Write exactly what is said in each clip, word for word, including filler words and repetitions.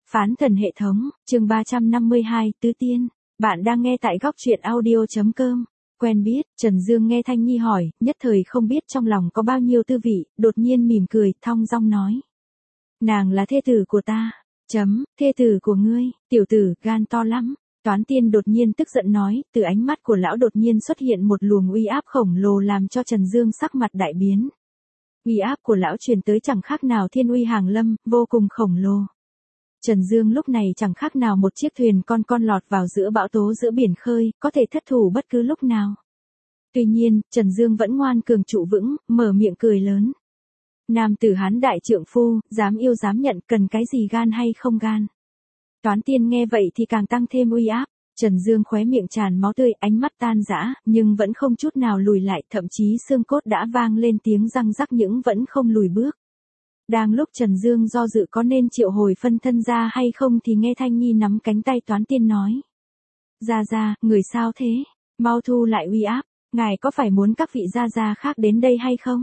Phán thần hệ thống, chương ba trăm năm mươi hai, Tứ Tiên. Bạn đang nghe tại góc truyện audio.com. Quen biết, Trần Dương nghe Thanh Nhi hỏi, nhất thời không biết trong lòng có bao nhiêu tư vị, đột nhiên mỉm cười, thong dong nói. Nàng là thê tử của ta. Chấm, thê tử của ngươi, tiểu tử, gan to lắm. Toán Tiên đột nhiên tức giận nói, từ ánh mắt của lão đột nhiên xuất hiện một luồng uy áp khổng lồ làm cho Trần Dương sắc mặt đại biến. Uy áp của lão truyền tới chẳng khác nào thiên uy hàng lâm, vô cùng khổng lồ. Trần Dương lúc này chẳng khác nào một chiếc thuyền con con lọt vào giữa bão tố giữa biển khơi, có thể thất thủ bất cứ lúc nào. Tuy nhiên, Trần Dương vẫn ngoan cường trụ vững, mở miệng cười lớn. Nam tử Hán đại trượng phu, dám yêu dám nhận, cần cái gì gan hay không gan. Toán Tiên nghe vậy thì càng tăng thêm uy áp. Trần Dương khóe miệng tràn máu tươi, ánh mắt tan rã, nhưng vẫn không chút nào lùi lại, thậm chí xương cốt đã vang lên tiếng răng rắc nhưng vẫn không lùi bước. Đang lúc Trần Dương do dự có nên triệu hồi phân thân ra hay không thì nghe Thanh Nhi nắm cánh tay Toán Tiên nói. Gia Gia, người sao thế? Mau thu lại uy áp, ngài có phải muốn các vị Gia Gia khác đến đây hay không?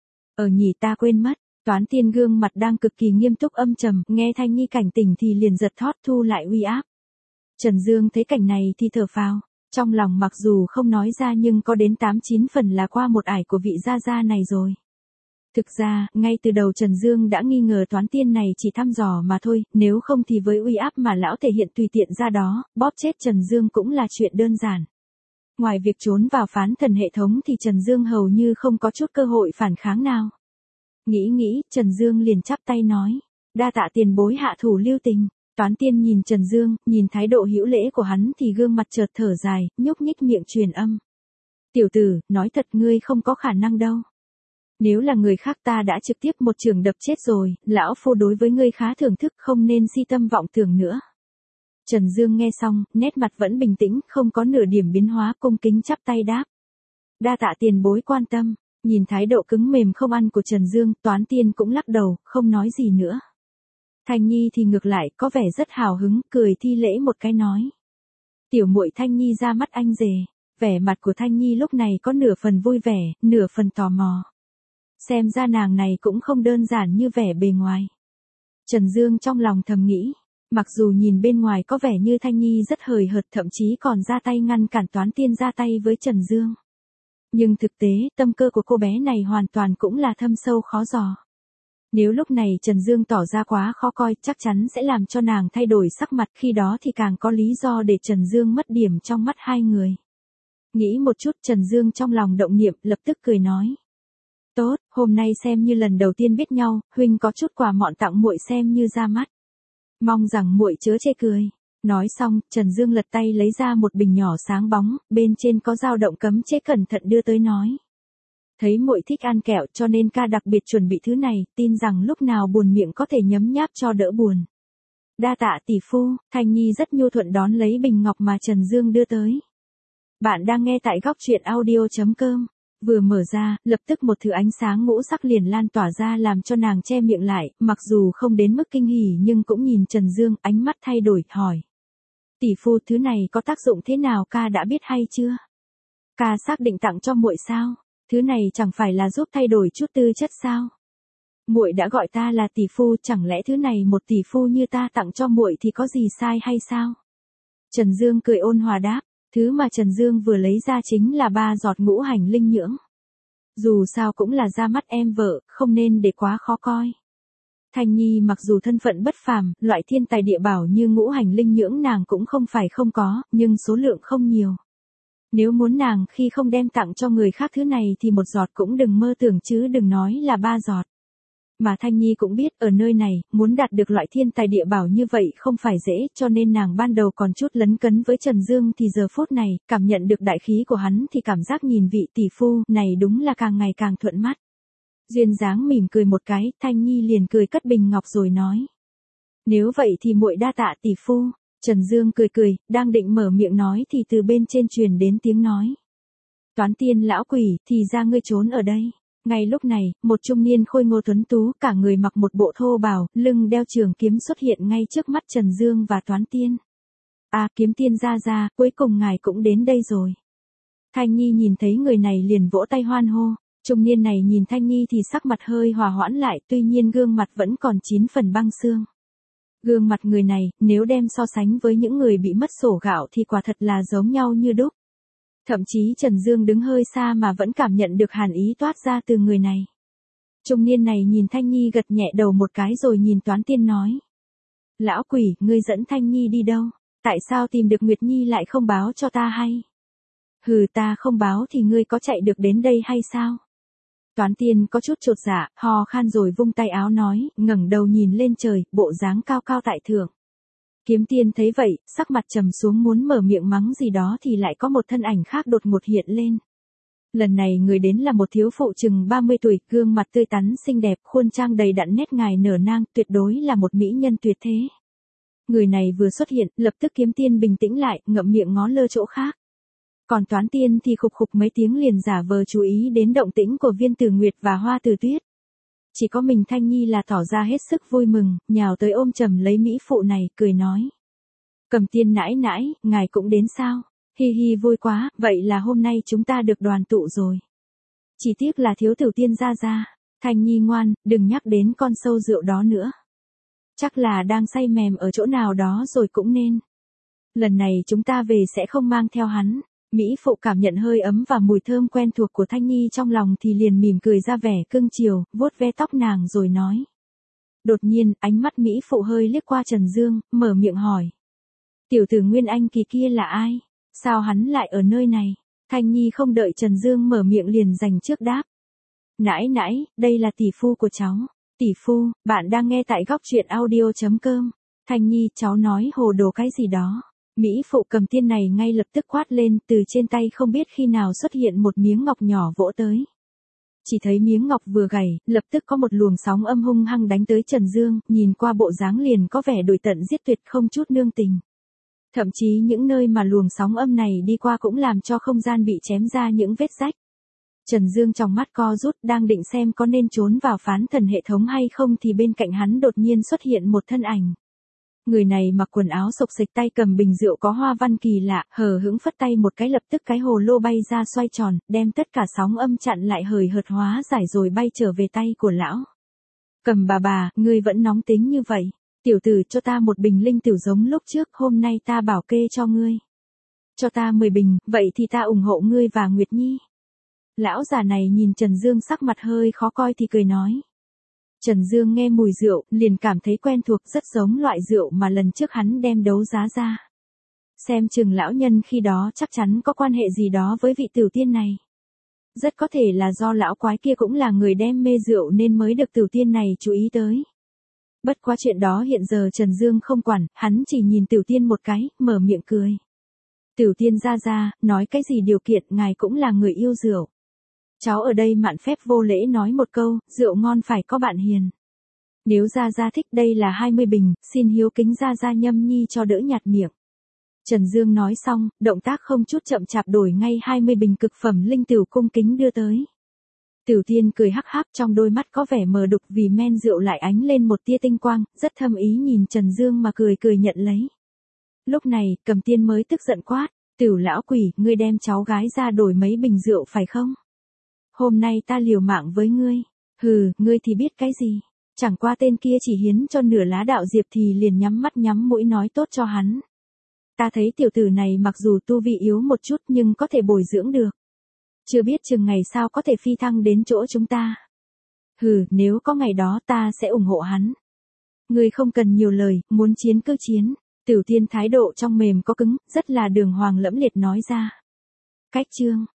Ở nhỉ, ta quên mất. Toán Tiên gương mặt đang cực kỳ nghiêm túc âm trầm, nghe Thanh Nhi cảnh tỉnh thì liền giật thót thu lại uy áp. Trần Dương thấy cảnh này thì thở phào, trong lòng mặc dù không nói ra nhưng có đến tám chín phần là qua một ải của vị Gia Gia này rồi. Thực ra, ngay từ đầu Trần Dương đã nghi ngờ Toán Tiên này chỉ thăm dò mà thôi, nếu không thì với uy áp mà lão thể hiện tùy tiện ra đó, bóp chết Trần Dương cũng là chuyện đơn giản. Ngoài việc trốn vào phán thần hệ thống thì Trần Dương hầu như không có chút cơ hội phản kháng nào. Nghĩ nghĩ, Trần Dương liền chắp tay nói, đa tạ tiền bối hạ thủ lưu tình. Toán Tiên nhìn Trần Dương, nhìn thái độ hữu lễ của hắn thì gương mặt chợt thở dài, nhúc nhích miệng truyền âm. Tiểu tử, nói thật ngươi không có khả năng đâu. Nếu là người khác ta đã trực tiếp một chưởng đập chết rồi, lão phu đối với ngươi khá thưởng thức, không nên si tâm vọng tưởng nữa. Trần Dương nghe xong, nét mặt vẫn bình tĩnh, không có nửa điểm biến hóa, cung kính chắp tay đáp. Đa tạ tiền bối quan tâm. Nhìn thái độ cứng mềm không ăn của Trần Dương, Toán Tiên cũng lắc đầu, không nói gì nữa. Thanh Nhi thì ngược lại, có vẻ rất hào hứng, cười thi lễ một cái nói. Tiểu muội Thanh Nhi ra mắt anh rể. Vẻ mặt của Thanh Nhi lúc này có nửa phần vui vẻ, nửa phần tò mò. Xem ra nàng này cũng không đơn giản như vẻ bề ngoài. Trần Dương trong lòng thầm nghĩ, mặc dù nhìn bên ngoài có vẻ như Thanh Nhi rất hời hợt, thậm chí còn ra tay ngăn cản Toán Tiên ra tay với Trần Dương. Nhưng thực tế, tâm cơ của cô bé này hoàn toàn cũng là thâm sâu khó dò. Nếu lúc này Trần Dương tỏ ra quá khó coi, chắc chắn sẽ làm cho nàng thay đổi sắc mặt, khi đó thì càng có lý do để Trần Dương mất điểm trong mắt hai người. Nghĩ một chút, Trần Dương trong lòng động niệm, lập tức cười nói. Tốt, hôm nay xem như lần đầu tiên biết nhau, huynh có chút quà mọn tặng muội xem như ra mắt. Mong rằng muội chớ chê cười. Nói xong, Trần Dương lật tay lấy ra một bình nhỏ sáng bóng, bên trên có dao động cấm chế, cẩn thận đưa tới nói. Thấy muội thích ăn kẹo cho nên ca đặc biệt chuẩn bị thứ này, tin rằng lúc nào buồn miệng có thể nhấm nháp cho đỡ buồn. Đa tạ tỷ phu. Thanh Nhi rất nhu thuận đón lấy bình ngọc mà Trần Dương đưa tới. Bạn đang nghe tại góc truyện audio.com. Vừa mở ra, lập tức một thứ ánh sáng ngũ sắc liền lan tỏa ra làm cho nàng che miệng lại, mặc dù không đến mức kinh hỉ nhưng cũng nhìn Trần Dương, ánh mắt thay đổi, hỏi. Tỷ phu, thứ này có tác dụng thế nào ca đã biết hay chưa? Ca xác định tặng cho muội sao? Thứ này chẳng phải là giúp thay đổi chút tư chất sao? Muội đã gọi ta là tỷ phu, chẳng lẽ thứ này một tỷ phu như ta tặng cho muội thì có gì sai hay sao? Trần Dương cười ôn hòa đáp. Thứ mà Trần Dương vừa lấy ra chính là ba giọt ngũ hành linh nhưỡng. Dù sao cũng là ra mắt em vợ, không nên để quá khó coi. Thanh Nhi mặc dù thân phận bất phàm, loại thiên tài địa bảo như ngũ hành linh nhưỡng nàng cũng không phải không có, nhưng số lượng không nhiều. Nếu muốn nàng khi không đem tặng cho người khác thứ này thì một giọt cũng đừng mơ tưởng chứ đừng nói là ba giọt. Mà Thanh Nhi cũng biết ở nơi này, muốn đạt được loại thiên tài địa bảo như vậy không phải dễ, cho nên nàng ban đầu còn chút lấn cấn với Trần Dương thì giờ phút này, cảm nhận được đại khí của hắn thì cảm giác nhìn vị tỷ phu này đúng là càng ngày càng thuận mắt. Duyên dáng mỉm cười một cái, Thanh Nhi liền cười cất bình ngọc rồi nói. Nếu vậy thì muội đa tạ tỷ phu. Trần Dương cười cười, đang định mở miệng nói thì từ bên trên truyền đến tiếng nói. Toán Tiên lão quỷ, thì ra ngươi trốn ở đây. Ngay lúc này, một trung niên khôi ngô tuấn tú, cả người mặc một bộ thô bào, lưng đeo trường kiếm xuất hiện ngay trước mắt Trần Dương và Toán Tiên. À, Kiếm Tiên gia gia, cuối cùng ngài cũng đến đây rồi. Thanh Nhi nhìn thấy người này liền vỗ tay hoan hô. Trung niên này nhìn Thanh Nhi thì sắc mặt hơi hòa hoãn lại, tuy nhiên gương mặt vẫn còn chín phần băng xương. Gương mặt người này, nếu đem so sánh với những người bị mất sổ gạo thì quả thật là giống nhau như đúc. Thậm chí Trần Dương đứng hơi xa mà vẫn cảm nhận được hàn ý toát ra từ người này. Trung niên này nhìn Thanh Nhi gật nhẹ đầu một cái rồi nhìn Toán Tiên nói. Lão quỷ, ngươi dẫn Thanh Nhi đi đâu? Tại sao tìm được Nguyệt Nhi lại không báo cho ta hay? Hừ, ta không báo thì ngươi có chạy được đến đây hay sao? Toán Tiên có chút chột dạ, hò khan rồi vung tay áo nói, ngẩng đầu nhìn lên trời, bộ dáng cao cao tại thượng. Kiếm Tiên thấy vậy, sắc mặt trầm xuống muốn mở miệng mắng gì đó thì lại có một thân ảnh khác đột ngột hiện lên. Lần này người đến là một thiếu phụ chừng ba mươi tuổi, gương mặt tươi tắn xinh đẹp, khuôn trang đầy đặn nét ngài nở nang, tuyệt đối là một mỹ nhân tuyệt thế. Người này vừa xuất hiện, lập tức Kiếm Tiên bình tĩnh lại, ngậm miệng ngó lơ chỗ khác. Còn Toán Tiên thì khục khục mấy tiếng liền giả vờ chú ý đến động tĩnh của Viên Tử Nguyệt và Hoa Tử Tuyết. Chỉ có mình Thanh Nhi là tỏ ra hết sức vui mừng, nhào tới ôm chầm lấy mỹ phụ này, cười nói. Cầm Tiên nãi nãi, ngài cũng đến sao? Hi hi vui quá, vậy là hôm nay chúng ta được đoàn tụ rồi. Chỉ tiếc là thiếu Tử Tiên ra ra. Thanh Nhi ngoan, đừng nhắc đến con sâu rượu đó nữa. Chắc là đang say mềm ở chỗ nào đó rồi cũng nên. Lần này chúng ta về sẽ không mang theo hắn. Mỹ phụ cảm nhận hơi ấm và mùi thơm quen thuộc của Thanh Nhi trong lòng thì liền mỉm cười ra vẻ cưng chiều, vuốt ve tóc nàng rồi nói. Đột nhiên, ánh mắt Mỹ phụ hơi liếc qua Trần Dương, mở miệng hỏi. Tiểu tử Nguyên Anh Kỳ kia là ai? Sao hắn lại ở nơi này? Thanh Nhi không đợi Trần Dương mở miệng liền dành trước đáp. Nãi nãi, đây là tỷ phu của cháu. Tỷ phu, bạn đang nghe tại góc truyện audio chấm com. Thanh Nhi, cháu nói hồ đồ cái gì đó. Mỹ phụ Cầm Tiên này ngay lập tức quát lên, từ trên tay không biết khi nào xuất hiện một miếng ngọc nhỏ vỗ tới. Chỉ thấy miếng ngọc vừa gảy, lập tức có một luồng sóng âm hung hăng đánh tới Trần Dương, nhìn qua bộ dáng liền có vẻ đuổi tận giết tuyệt không chút nương tình. Thậm chí những nơi mà luồng sóng âm này đi qua cũng làm cho không gian bị chém ra những vết rách. Trần Dương trong mắt co rút, đang định xem có nên trốn vào phán thần hệ thống hay không thì bên cạnh hắn đột nhiên xuất hiện một thân ảnh. Người này mặc quần áo xộc xệch, tay cầm bình rượu có hoa văn kỳ lạ, hờ hững phất tay một cái lập tức cái hồ lô bay ra xoay tròn, đem tất cả sóng âm chặn lại hời hợt hóa giải rồi bay trở về tay của lão. Cầm bà bà, ngươi vẫn nóng tính như vậy. Tiểu tử, cho ta một bình linh tiểu giống lúc trước, hôm nay ta bảo kê cho ngươi. Cho ta mười bình, vậy thì ta ủng hộ ngươi và Nguyệt Nhi. Lão già này nhìn Trần Dương sắc mặt hơi khó coi thì cười nói. Trần Dương nghe mùi rượu, liền cảm thấy quen thuộc, rất giống loại rượu mà lần trước hắn đem đấu giá ra. Xem chừng lão nhân khi đó chắc chắn có quan hệ gì đó với vị Tử Tiên này. Rất có thể là do lão quái kia cũng là người đem mê rượu nên mới được Tử Tiên này chú ý tới. Bất quá chuyện đó hiện giờ Trần Dương không quản, hắn chỉ nhìn Tử Tiên một cái, mở miệng cười. Tử Tiên ra ra, nói cái gì điều kiện, ngài cũng là người yêu rượu. Cháu ở đây mạn phép vô lễ nói một câu, rượu ngon phải có bạn hiền. Nếu Gia Gia thích, đây là hai mươi bình, xin hiếu kính Gia Gia nhâm nhi cho đỡ nhạt miệng. Trần Dương nói xong, động tác không chút chậm chạp đổi ngay hai mươi bình cực phẩm linh tửu cung kính đưa tới. Tử Tiên cười hắc hắc, trong đôi mắt có vẻ mờ đục vì men rượu lại ánh lên một tia tinh quang, rất thâm ý nhìn Trần Dương mà cười cười nhận lấy. Lúc này, Cầm Tiên mới tức giận quát, Tửu lão quỷ, ngươi đem cháu gái ra đổi mấy bình rượu phải không? Hôm nay ta liều mạng với ngươi. Hừ, ngươi thì biết cái gì? Chẳng qua tên kia chỉ hiến cho nửa lá đạo diệp thì liền nhắm mắt nhắm mũi nói tốt cho hắn. Ta thấy tiểu tử này mặc dù tu vi yếu một chút nhưng có thể bồi dưỡng được. Chưa biết chừng ngày sau có thể phi thăng đến chỗ chúng ta. Hừ, nếu có ngày đó ta sẽ ủng hộ hắn. Ngươi không cần nhiều lời, muốn chiến cứ chiến. Tử Tiên thái độ trong mềm có cứng, rất là đường hoàng lẫm liệt nói ra. Cách chương.